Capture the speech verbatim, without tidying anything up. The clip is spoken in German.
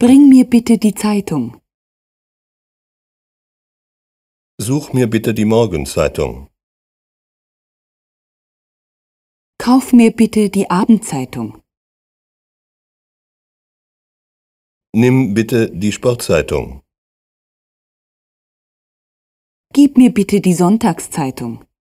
Bring mir bitte die Zeitung. Such mir bitte die Morgenzeitung. Kauf mir bitte die Abendzeitung. Nimm bitte die Sportzeitung. Gib mir bitte die Sonntagszeitung.